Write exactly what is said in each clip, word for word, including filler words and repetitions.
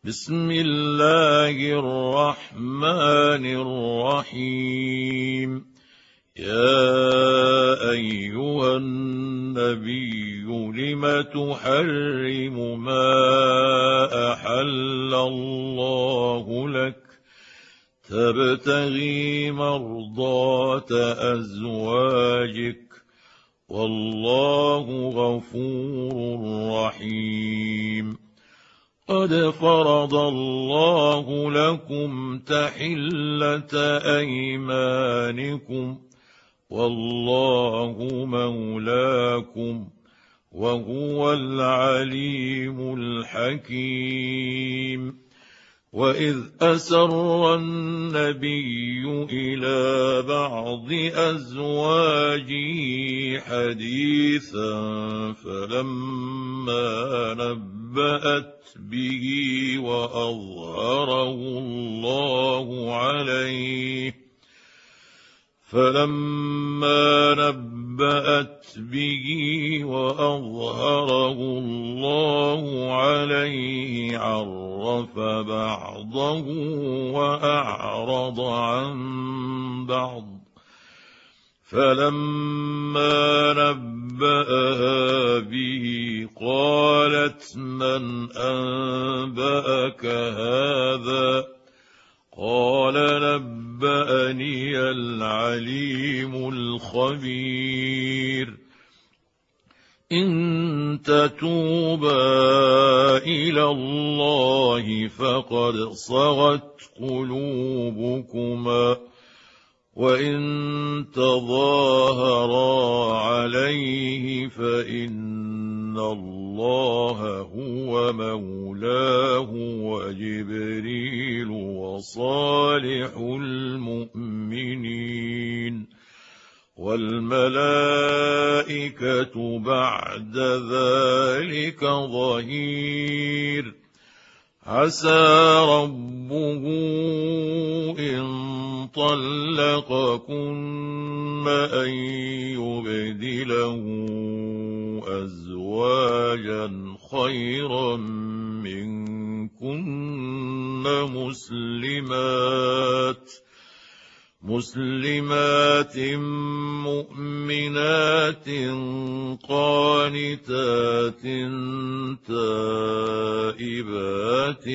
بسم الله الرحمن الرحيم. يا أيها النبي لم تحرم ما أحل الله لك تبتغي مرضات أزواجك والله غفور رحيم. قد فرض الله لكم تحلة أيمانكم والله مولاكم وهو العليم الحكيم. وإذ أسر النبي إلى بعض أزواجه حديثا فلما نبأت به وأظهره الله عليه فلما نبأت به وأظهره الله عليه عرف بعضه وأعرض عن بعض فلما نبأها به قالت من أنبأك هذا قال نبأني العليم الخبير. إن تتوبا إلى الله فقد صغت قلوبكما وإن تظاهرا عليه فإن الله هو مولاه وجبريل وصالح المؤمنين والملائكة بعد ذلك ظهير. عسى ربه إن طلقكن أن يبدله أزواجا خيرا منكن مسلمات مسلمات مؤمنات قانتات تائبات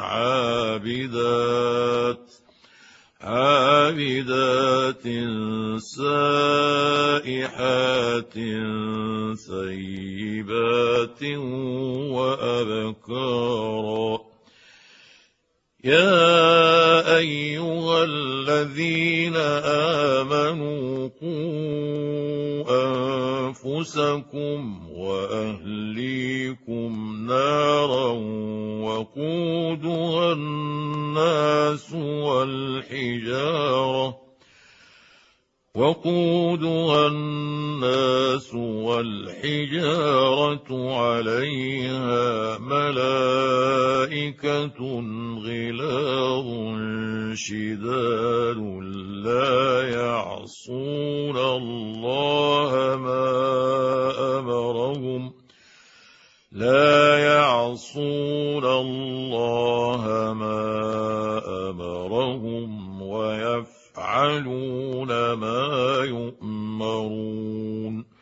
عابدات عابدات سائحات ثيبات وأبكارا. يا أيها الذين آمنوا قوا أنفسكم وأهليكم نارا وقودها الناس والحجارة وقودها الناس والحجارة عليها ملائكة غلاظ شداد لا يعصون الله ما أمرهم لا يعصون الله ما أمرهم ويفعلون ما يؤمرون.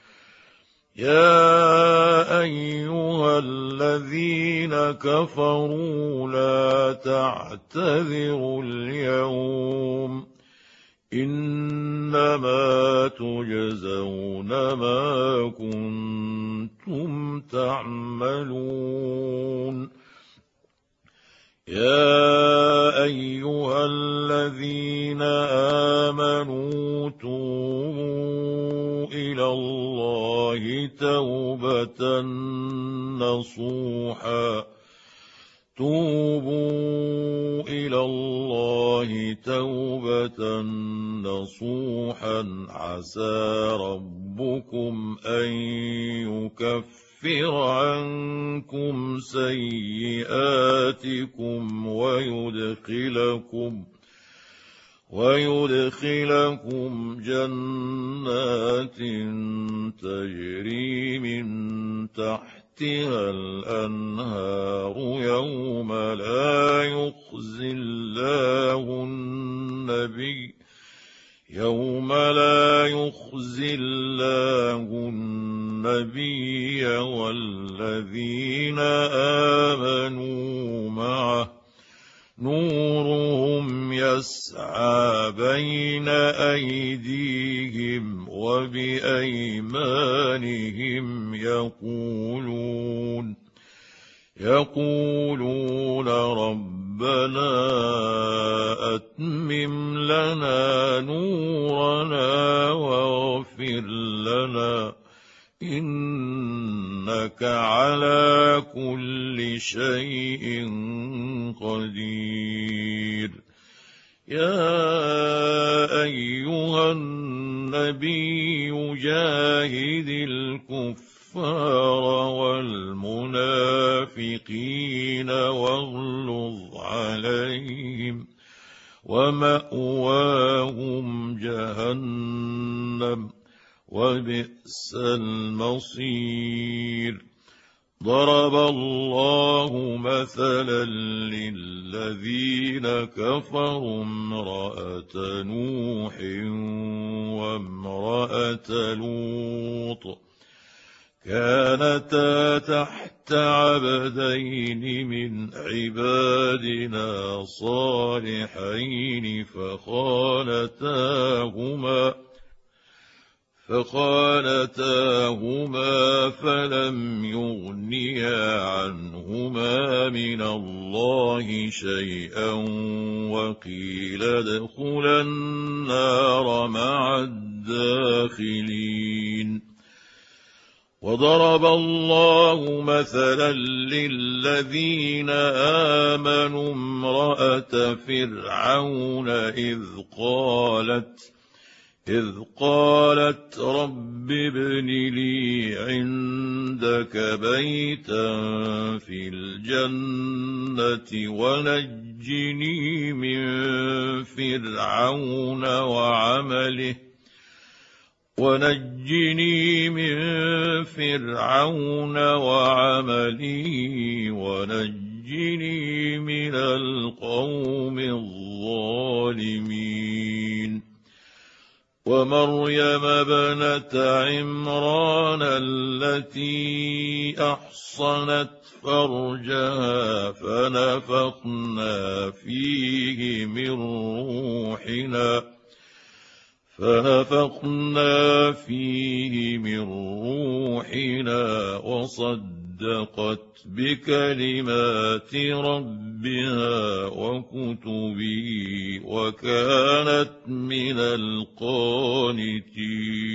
يا أيها الذين كفروا لا تعتذروا اليوم إنما تجزون ما كنتم تعملون. يا أيها الذين آمنوا توبوا إلى الله توبة نصوحا توبوا إلى الله توبة نصوحا عسى ربكم أن يكفر عنكم سيئاتكم ويدخلكم ويدخلكم جنات تجري من تحتها الأنهار يوم لا يخزي الله النبي يوم لا يخزي الله النبي والذين آمنوا معه نورهم يسعى بين أيديهم وبأيمانهم يقولون يقولون ربنا أتمم لنا نورنا واغفر لنا إنك على كل شيء قدير. يا أيها النبي جاهد الكفار والمنافقين واغلظ عليهم ومأواهم جهنم وبئس المصير. ضرب الله مثلا للذين كفروا امرأة نوح وامرأة لوط كانتا تحت عبدين من عبادنا صالحين فخانتاهما فخانتاهما فلم يغنيا عنهما من الله شيئا وقيل ادخلا النار مع الداخلين. وضرب الله مثلا للذين آمنوا امرأة فرعون إذ قالت إذ قالت رب ابن لي عندك بيتا في الجنة ونجني من فرعون وعمله ونجني من فرعون وعمله ونجني من القوم الظالمين. ومريم ابنة عمران التي أحصنت فرجها فنفخنا فيه من روحنا فنفخنا فيه من روحنا وصدقت بكلمات ربها وكتبه وكانت من القانتين.